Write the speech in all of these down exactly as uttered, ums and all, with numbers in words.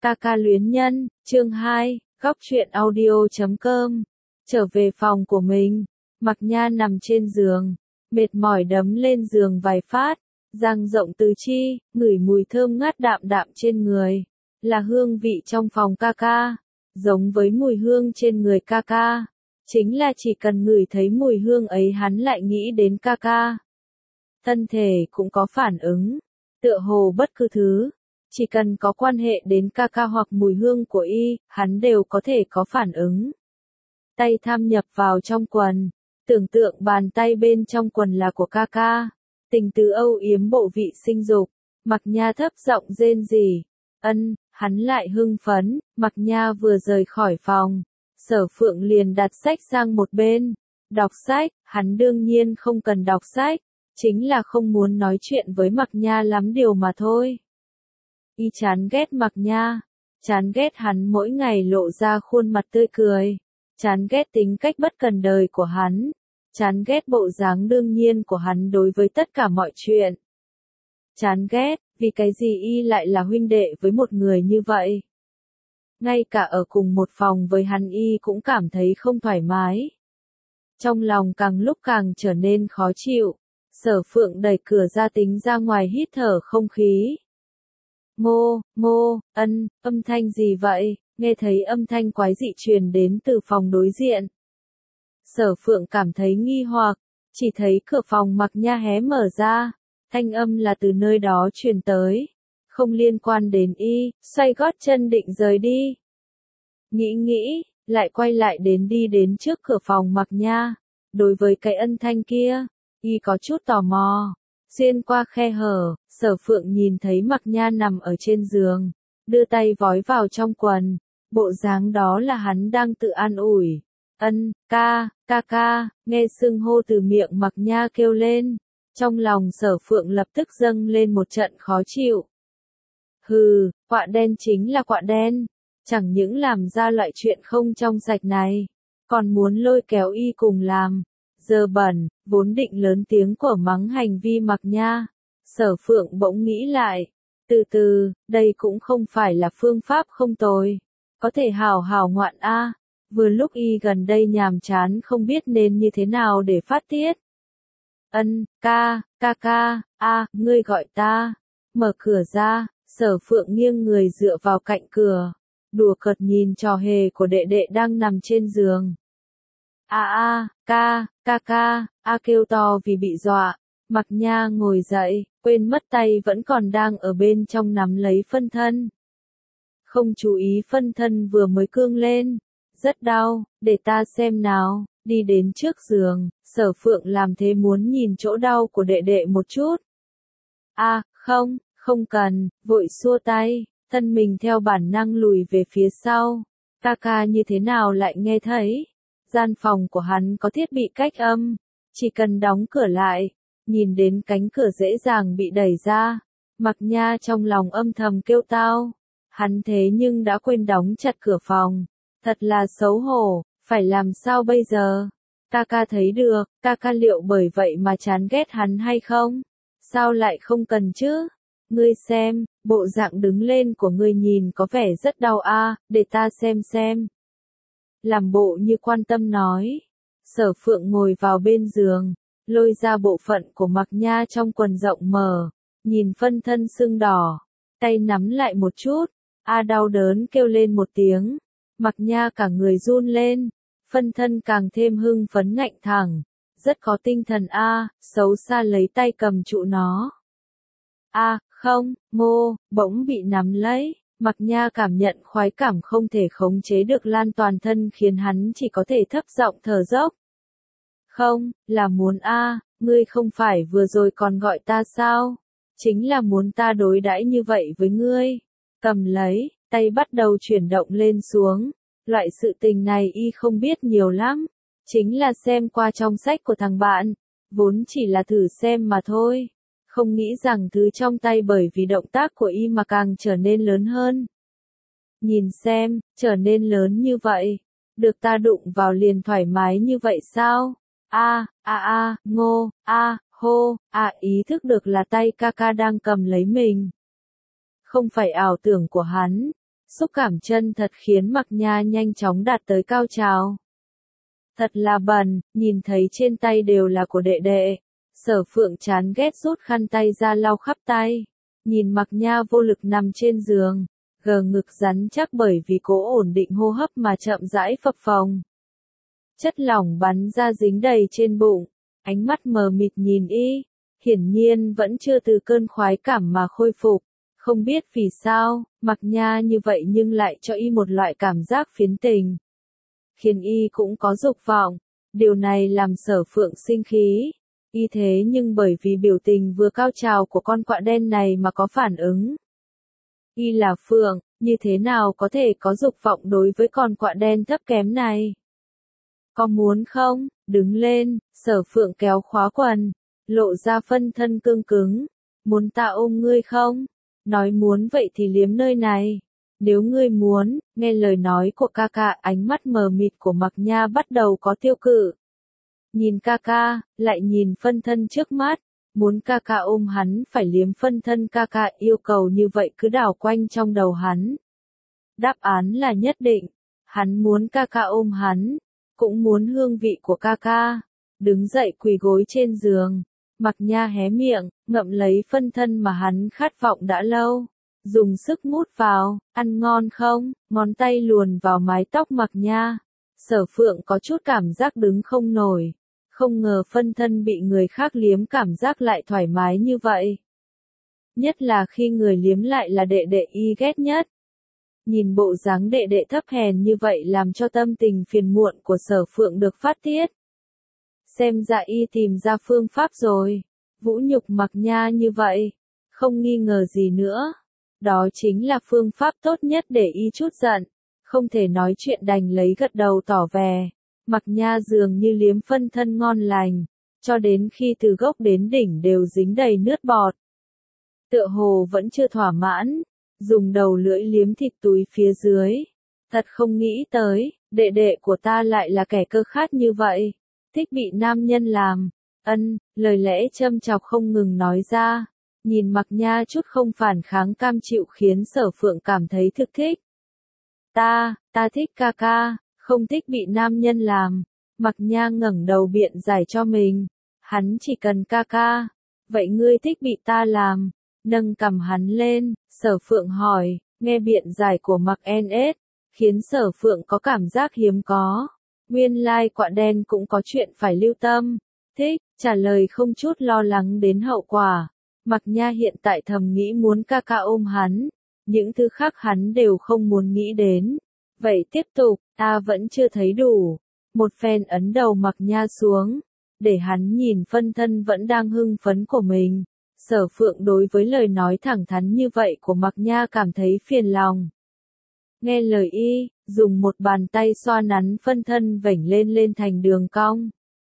Ca ca luyến nhân, chương hai, góc truyện audio chấm com. Trở về phòng của mình, Mạc Nha nằm trên giường, mệt mỏi đấm lên giường vài phát, dang rộng tứ chi, ngửi mùi thơm ngát đạm đạm trên người, là hương vị trong phòng ca ca, giống với mùi hương trên người ca ca. Chính là chỉ cần ngửi thấy mùi hương ấy hắn lại nghĩ đến ca ca. Thân thể cũng có phản ứng, tựa hồ bất cứ thứ, chỉ cần có quan hệ đến ca ca hoặc mùi hương của y, hắn đều có thể có phản ứng. Tay tham nhập vào trong quần, tưởng tượng bàn tay bên trong quần là của ca ca, tình tứ âu yếm bộ vị sinh dục, Mạc Nha thấp giọng rên rỉ. Ân, hắn lại hưng phấn, Mạc Nha vừa rời khỏi phòng, Sở Phượng liền đặt sách sang một bên, đọc sách, hắn đương nhiên không cần đọc sách, chính là không muốn nói chuyện với Mạc Nha lắm điều mà thôi. Y chán ghét Mạc Nha, chán ghét hắn mỗi ngày lộ ra khuôn mặt tươi cười, chán ghét tính cách bất cần đời của hắn, chán ghét bộ dáng đương nhiên của hắn đối với tất cả mọi chuyện. Chán ghét, vì cái gì y lại là huynh đệ với một người như vậy. Ngay cả ở cùng một phòng với hắn y cũng cảm thấy không thoải mái. Trong lòng càng lúc càng trở nên khó chịu, Sở Phượng đẩy cửa ra tính ra ngoài hít thở không khí. Ngô, ngô, ân, âm thanh gì vậy? Nghe thấy âm thanh quái dị truyền đến từ phòng đối diện. Sở Phượng cảm thấy nghi hoặc, chỉ thấy cửa phòng Mạc Nha hé mở ra, thanh âm là từ nơi đó truyền tới, không liên quan đến y, xoay gót chân định rời đi. Nghĩ nghĩ, lại quay lại đến đi đến trước cửa phòng Mạc Nha, đối với cái âm thanh kia, y có chút tò mò. Xuyên qua khe hở, Sở Phượng nhìn thấy Mạc Nha nằm ở trên giường, đưa tay vói vào trong quần, bộ dáng đó là hắn đang tự an ủi. Ân, ca, ca ca, nghe xưng hô từ miệng Mạc Nha kêu lên, trong lòng Sở Phượng lập tức dâng lên một trận khó chịu. Hừ, quạ đen chính là quạ đen, chẳng những làm ra loại chuyện không trong sạch này, còn muốn lôi kéo y cùng làm. Giờ bẩn, vốn định lớn tiếng của mắng hành vi Mạc Nha, Sở Phượng bỗng nghĩ lại, từ từ, đây cũng không phải là phương pháp không tồi, có thể hào hào ngoạn a. Vừa lúc y gần đây nhàm chán không biết nên như thế nào để phát tiết. Ân, ca, ca ca, a, ngươi gọi ta, mở cửa ra, Sở Phượng nghiêng người dựa vào cạnh cửa, đùa cợt nhìn trò hề của đệ đệ đang nằm trên giường. A a, ca, ca ca, a kêu to vì bị dọa, Mạc Nha ngồi dậy, quên mất tay vẫn còn đang ở bên trong nắm lấy phân thân. Không chú ý phân thân vừa mới cương lên, rất đau, để ta xem nào, đi đến trước giường, Sở Phượng làm thế muốn nhìn chỗ đau của đệ đệ một chút. A, không, không cần, vội xua tay, thân mình theo bản năng lùi về phía sau, ca ca như thế nào lại nghe thấy. Gian phòng của hắn có thiết bị cách âm, chỉ cần đóng cửa lại, nhìn đến cánh cửa dễ dàng bị đẩy ra, Mạc Nha trong lòng âm thầm kêu tao, hắn thế nhưng đã quên đóng chặt cửa phòng, thật là xấu hổ, phải làm sao bây giờ? Ca ca thấy được, ca ca liệu bởi vậy mà chán ghét hắn hay không? Sao lại không cần chứ? Ngươi xem, bộ dạng đứng lên của ngươi nhìn có vẻ rất đau a, để ta xem xem. Làm bộ như quan tâm nói. Sở Phượng ngồi vào bên giường, lôi ra bộ phận của Mạc Nha trong quần rộng mở, nhìn phân thân sưng đỏ, tay nắm lại một chút, a đau đớn kêu lên một tiếng, Mạc Nha cả người run lên, phân thân càng thêm hưng phấn ngạnh thẳng, rất có tinh thần a, xấu xa lấy tay cầm trụ nó. A, không, ngô, bỗng bị nắm lấy. Mạc Nha cảm nhận khoái cảm không thể khống chế được lan toàn thân khiến hắn chỉ có thể thấp giọng thở dốc. Không, là muốn a, ngươi không phải vừa rồi còn gọi ta sao? Chính là muốn ta đối đãi như vậy với ngươi. Cầm lấy, tay bắt đầu chuyển động lên xuống. Loại sự tình này y không biết nhiều lắm. Chính là xem qua trong sách của thằng bạn. Vốn chỉ là thử xem mà thôi. Không nghĩ rằng thứ trong tay bởi vì động tác của y mà càng trở nên lớn hơn. Nhìn xem, trở nên lớn như vậy. Được ta đụng vào liền thoải mái như vậy sao? A, a a, ngô, a, hô, a ý thức được là tay ca ca đang cầm lấy mình. Không phải ảo tưởng của hắn. Xúc cảm chân thật khiến Mạc Nha nhanh chóng đạt tới cao trào. Thật là bẩn, nhìn thấy trên tay đều là của đệ đệ. Sở Phượng chán ghét rút khăn tay ra lau khắp tay. Nhìn Mạc Nha vô lực nằm trên giường, gờ ngực rắn chắc bởi vì cố ổn định hô hấp mà chậm rãi phập phồng. Chất lỏng bắn ra dính đầy trên bụng, ánh mắt mờ mịt nhìn y, hiển nhiên vẫn chưa từ cơn khoái cảm mà khôi phục. Không biết vì sao, Mạc Nha như vậy nhưng lại cho y một loại cảm giác phiến tình. Khiến y cũng có dục vọng, điều này làm Sở Phượng sinh khí. Y thế nhưng bởi vì biểu tình vừa cao trào của con quạ đen này mà có phản ứng. Y là Phượng, như thế nào có thể có dục vọng đối với con quạ đen thấp kém này? Có muốn không? Đứng lên, Sở Phượng kéo khóa quần, lộ ra phân thân cương cứng. Muốn ta ôm ngươi không? Nói muốn vậy thì liếm nơi này. Nếu ngươi muốn, nghe lời nói của ca ca, ánh mắt mờ mịt của Mạc Nha bắt đầu có tiêu cự. Nhìn ca ca, lại nhìn phân thân trước mắt, muốn ca ca ôm hắn phải liếm phân thân ca ca, yêu cầu như vậy cứ đảo quanh trong đầu hắn. Đáp án là nhất định, hắn muốn ca ca ôm hắn, cũng muốn hương vị của ca ca. Đứng dậy quỳ gối trên giường, Mạc Nha hé miệng, ngậm lấy phân thân mà hắn khát vọng đã lâu. Dùng sức mút vào, ăn ngon không? Ngón tay luồn vào mái tóc Mạc Nha. Sở Phượng có chút cảm giác đứng không nổi. Không ngờ phân thân bị người khác liếm cảm giác lại thoải mái như vậy. Nhất là khi người liếm lại là đệ đệ y ghét nhất. Nhìn bộ dáng đệ đệ thấp hèn như vậy làm cho tâm tình phiền muộn của Sở Phượng được phát tiết. Xem ra y tìm ra phương pháp rồi. Vũ nhục Mạc Nha như vậy. Không nghi ngờ gì nữa. Đó chính là phương pháp tốt nhất để y chút giận. Không thể nói chuyện đành lấy gật đầu tỏ vẻ. Mạc Nha dường như liếm phân thân ngon lành, cho đến khi từ gốc đến đỉnh đều dính đầy nước bọt. Tựa hồ vẫn chưa thỏa mãn, dùng đầu lưỡi liếm thịt túi phía dưới. Thật không nghĩ tới, đệ đệ của ta lại là kẻ cơ khát như vậy, thích bị nam nhân làm. Ân, lời lẽ châm chọc không ngừng nói ra, nhìn Mạc Nha chút không phản kháng cam chịu khiến Sở Phượng cảm thấy thực thích. Ta, ta thích ca ca. Không thích bị nam nhân làm. Mạc Nha ngẩng đầu biện giải cho mình. Hắn chỉ cần ca ca. Vậy ngươi thích bị ta làm? Nâng cằm hắn lên, Sở Phượng hỏi, nghe biện giải của Mạc en ét, khiến Sở Phượng có cảm giác hiếm có. Nguyên lai quạ đen cũng có chuyện phải lưu tâm. Thích, trả lời không chút lo lắng đến hậu quả. Mạc Nha hiện tại thầm nghĩ muốn ca ca ôm hắn. Những thứ khác hắn đều không muốn nghĩ đến. Vậy tiếp tục, ta vẫn chưa thấy đủ. Một phen ấn đầu Mạc Nha xuống, để hắn nhìn phân thân vẫn đang hưng phấn của mình. Sở Phượng đối với lời nói thẳng thắn như vậy của Mạc Nha cảm thấy phiền lòng. Nghe lời y, dùng một bàn tay xoa nắn phân thân vểnh lên lên thành đường cong.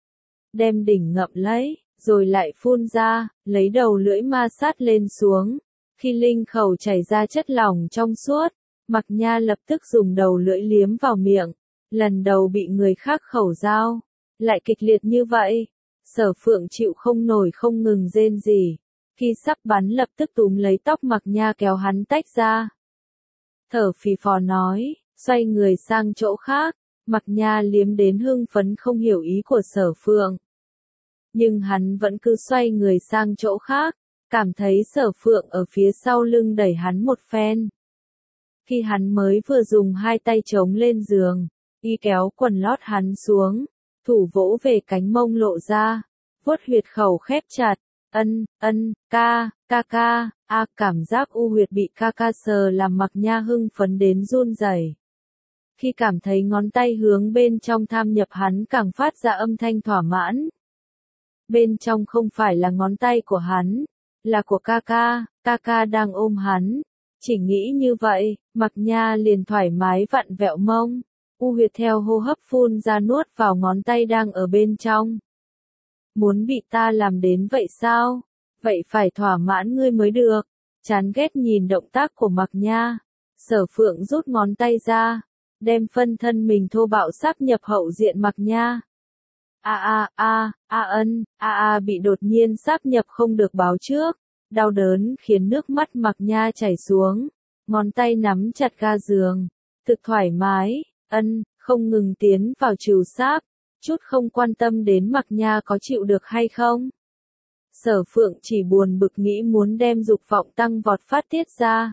Đem đỉnh ngậm lấy, rồi lại phun ra, lấy đầu lưỡi ma sát lên xuống. Khi linh khẩu chảy ra chất lỏng trong suốt, Mạc Nha lập tức dùng đầu lưỡi liếm vào miệng. Lần đầu bị người khác khẩu dao, lại kịch liệt như vậy. Sở Phượng chịu không nổi không ngừng rên rỉ. Khi sắp bắn lập tức túm lấy tóc Mạc Nha kéo hắn tách ra. Thở phì phò nói, xoay người sang chỗ khác. Mạc Nha liếm đến hưng phấn không hiểu ý của Sở Phượng. Nhưng hắn vẫn cứ xoay người sang chỗ khác, cảm thấy Sở Phượng ở phía sau lưng đẩy hắn một phen. Khi hắn mới vừa dùng hai tay chống lên giường, y kéo quần lót hắn xuống, thủ vỗ về cánh mông lộ ra, vuốt huyệt khẩu khép chặt, ân, ân, ca, ca ca, a cảm giác u huyệt bị ca ca sờ làm Mạc Nha hưng phấn đến run rẩy. Khi cảm thấy ngón tay hướng bên trong tham nhập hắn càng phát ra âm thanh thỏa mãn. Bên trong không phải là ngón tay của hắn, là của ca ca, ca ca đang ôm hắn. Chỉ nghĩ như vậy, Mạc Nha liền thoải mái vặn vẹo mông, u huyệt theo hô hấp phun ra nuốt vào ngón tay đang ở bên trong. Muốn bị ta làm đến vậy sao? Vậy phải thỏa mãn ngươi mới được. Chán ghét nhìn động tác của Mạc Nha. Sở Phượng rút ngón tay ra, đem phân thân mình thô bạo sáp nhập hậu diện Mạc Nha. A a a, a ân, a a bị đột nhiên sáp nhập không được báo trước. Đau đớn khiến nước mắt Mạc Nha chảy xuống. ngón tay nắm chặt ga giường, thực thoải mái, ân, không ngừng tiến vào trừu sáp, chút không quan tâm đến Mạc Nha có chịu được hay không. Sở Phượng chỉ buồn bực nghĩ muốn đem dục vọng tăng vọt phát tiết ra.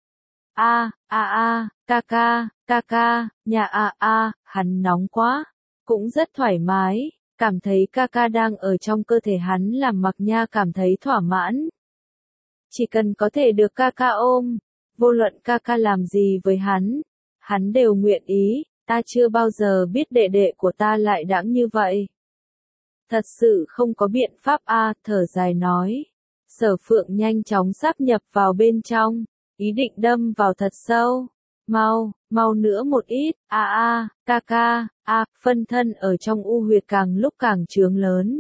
A, a a, ca ca, ca ca, nhà a a, hắn nóng quá, cũng rất thoải mái, cảm thấy ca ca đang ở trong cơ thể hắn làm Mạc Nha cảm thấy thỏa mãn. Chỉ cần có thể được ca ca ôm, vô luận ca ca làm gì với hắn, hắn đều nguyện ý, ta chưa bao giờ biết đệ đệ của ta lại đãng như vậy. Thật sự không có biện pháp a, thở dài nói. Sở Phượng nhanh chóng sáp nhập vào bên trong, ý định đâm vào thật sâu. Mau, mau nữa một ít, a a, ca ca, a, phân thân ở trong u huyệt càng lúc càng trướng lớn.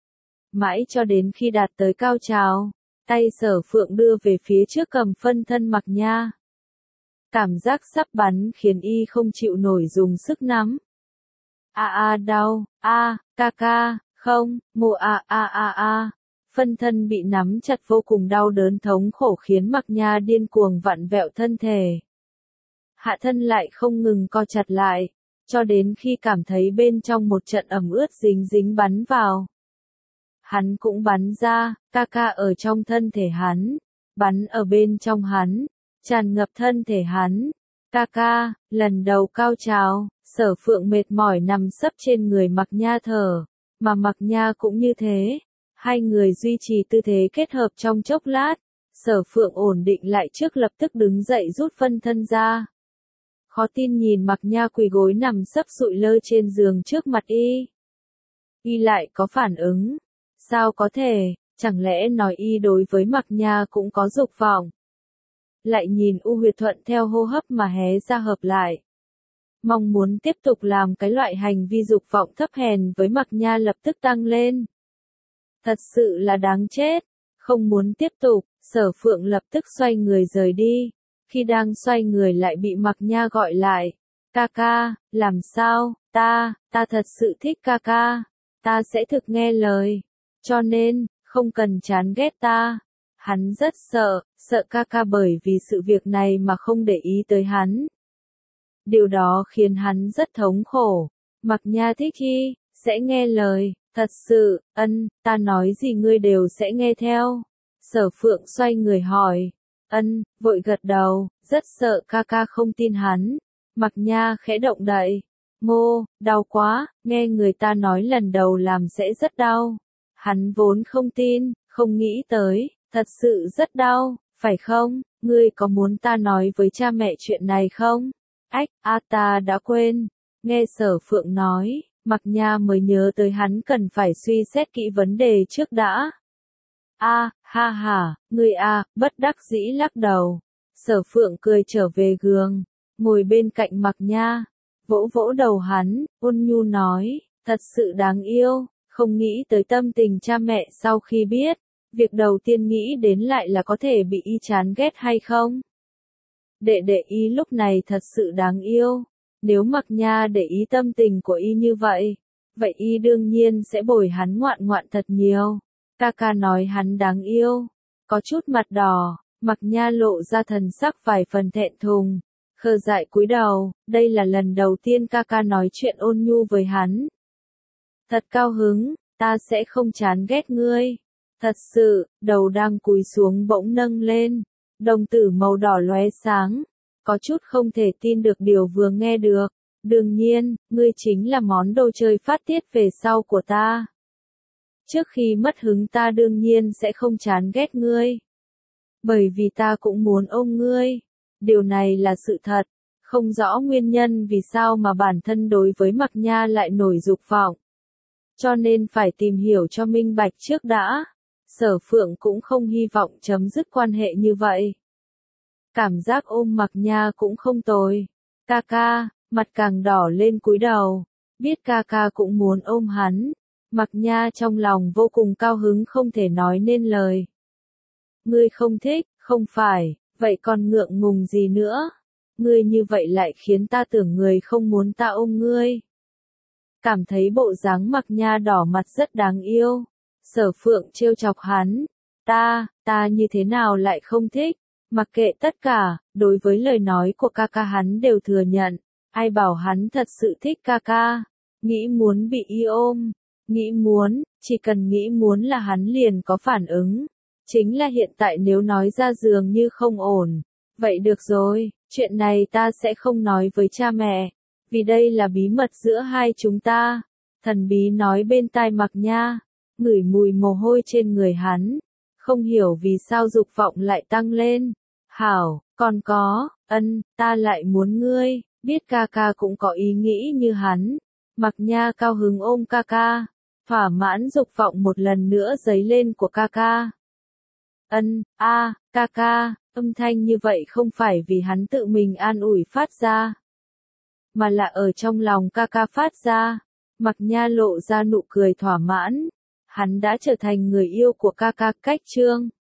Mãi cho đến khi đạt tới cao trào, tay Sở Phượng đưa về phía trước cầm phân thân Mạc Nha. Cảm giác sắp bắn khiến y không chịu nổi dùng sức nắm. A a đau, a, ca ca, không, mồ a a a a. Phân thân bị nắm chặt vô cùng đau đớn thống khổ khiến Mạc Nha điên cuồng vặn vẹo thân thể. Hạ thân lại không ngừng co chặt lại, cho đến khi cảm thấy bên trong một trận ẩm ướt dính dính bắn vào. Hắn cũng bắn ra, ca ca ở trong thân thể hắn, bắn ở bên trong hắn, tràn ngập thân thể hắn. Ca ca, lần đầu cao trào, Sở Phượng mệt mỏi nằm sấp trên người Mạc Nha thở, mà Mạc Nha cũng như thế. Hai người duy trì tư thế kết hợp trong chốc lát, Sở Phượng ổn định lại trước lập tức đứng dậy rút phân thân ra. Khó tin nhìn Mạc Nha quỳ gối nằm sấp sụi lơ trên giường trước mặt y. Y lại có phản ứng. Sao có thể, chẳng lẽ nói y đối với Mạc Nha cũng có dục vọng. Lại nhìn u huyệt thuận theo hô hấp mà hé ra hợp lại. Mong muốn tiếp tục làm cái loại hành vi dục vọng thấp hèn với Mạc Nha lập tức tăng lên. Thật sự là đáng chết, không muốn tiếp tục, Sở Phượng lập tức xoay người rời đi. Khi đang xoay người lại bị Mạc Nha gọi lại. Ca ca, làm sao, ta, ta thật sự thích ca ca, ta sẽ thực nghe lời, cho nên, không cần chán ghét ta. Hắn rất sợ, sợ ca ca bởi vì sự việc này mà không để ý tới hắn. Điều đó khiến hắn rất thống khổ. Mạc Nha thích khi, sẽ nghe lời, thật sự, ân, ta nói gì ngươi đều sẽ nghe theo. Sở Phượng xoay người hỏi, ân, vội gật đầu, rất sợ ca ca không tin hắn. Mạc Nha khẽ động đậy, ngô, đau quá, nghe người ta nói lần đầu làm sẽ rất đau. Hắn vốn không tin, không nghĩ tới, thật sự rất đau, phải không, ngươi có muốn ta nói với cha mẹ chuyện này không? Ách, a ta đã quên. Nghe Sở Phượng nói, Mạc Nha mới nhớ tới hắn cần phải suy xét kỹ vấn đề trước đã. A, ha ha, ngươi a, bất đắc dĩ lắc đầu. Sở Phượng cười trở về giường, ngồi bên cạnh Mạc Nha, vỗ vỗ đầu hắn, ôn nhu nói, thật sự đáng yêu, không nghĩ tới tâm tình cha mẹ sau khi biết, việc đầu tiên nghĩ đến lại là có thể bị y chán ghét hay không. Đệ đệ y lúc này thật sự đáng yêu, nếu Mạc Nha để ý tâm tình của y như vậy, vậy y đương nhiên sẽ bồi hắn ngoạn ngoạn thật nhiều. Ca ca nói hắn đáng yêu, có chút mặt đỏ, Mạc Nha lộ ra thần sắc vài phần thẹn thùng, khờ dại cúi đầu, đây là lần đầu tiên ca ca nói chuyện ôn nhu với hắn. Thật cao hứng, ta sẽ không chán ghét ngươi. Thật sự, đầu đang cúi xuống bỗng nâng lên, đồng tử màu đỏ lóe sáng, có chút không thể tin được điều vừa nghe được. Đương nhiên, ngươi chính là món đồ chơi phát tiết về sau của ta. Trước khi mất hứng ta đương nhiên sẽ không chán ghét ngươi. Bởi vì ta cũng muốn ôm ngươi. Điều này là sự thật. Không rõ nguyên nhân vì sao mà bản thân đối với Mạc Nha lại nổi dục vọng. Cho nên phải tìm hiểu cho minh bạch trước đã. Sở Phượng cũng không hy vọng chấm dứt quan hệ như vậy. Cảm giác ôm Mạc Nha cũng không tồi. Ca ca, mặt càng đỏ lên cúi đầu. Biết ca ca cũng muốn ôm hắn. Mạc Nha trong lòng vô cùng cao hứng không thể nói nên lời. Ngươi không thích, không phải, vậy còn ngượng ngùng gì nữa? Ngươi như vậy lại khiến ta tưởng người không muốn ta ôm ngươi. Cảm thấy bộ dáng Mạc Nha đỏ mặt rất đáng yêu. Sở Phượng trêu chọc hắn. Ta, ta như thế nào lại không thích? Mặc kệ tất cả, đối với lời nói của ca ca hắn đều thừa nhận. Ai bảo hắn thật sự thích ca ca, nghĩ muốn bị y ôm, nghĩ muốn, chỉ cần nghĩ muốn là hắn liền có phản ứng. Chính là hiện tại nếu nói ra dường như không ổn. Vậy được rồi, chuyện này ta sẽ không nói với cha mẹ, vì đây là bí mật giữa hai chúng ta. Thần bí nói bên tai Mạc Nha, ngửi mùi mồ hôi trên người hắn, không hiểu vì sao dục vọng lại tăng lên. Hảo, còn có, ân, ta lại muốn ngươi, biết ca ca cũng có ý nghĩ như hắn. Mạc Nha cao hứng ôm ca ca, thỏa mãn dục vọng một lần nữa dấy lên của ca ca. Ân, a, ca ca, âm thanh như vậy không phải vì hắn tự mình an ủi phát ra, mà là ở trong lòng ca ca phát ra. Mạc Nha lộ ra nụ cười thỏa mãn, hắn đã trở thành người yêu của ca ca. Cách chương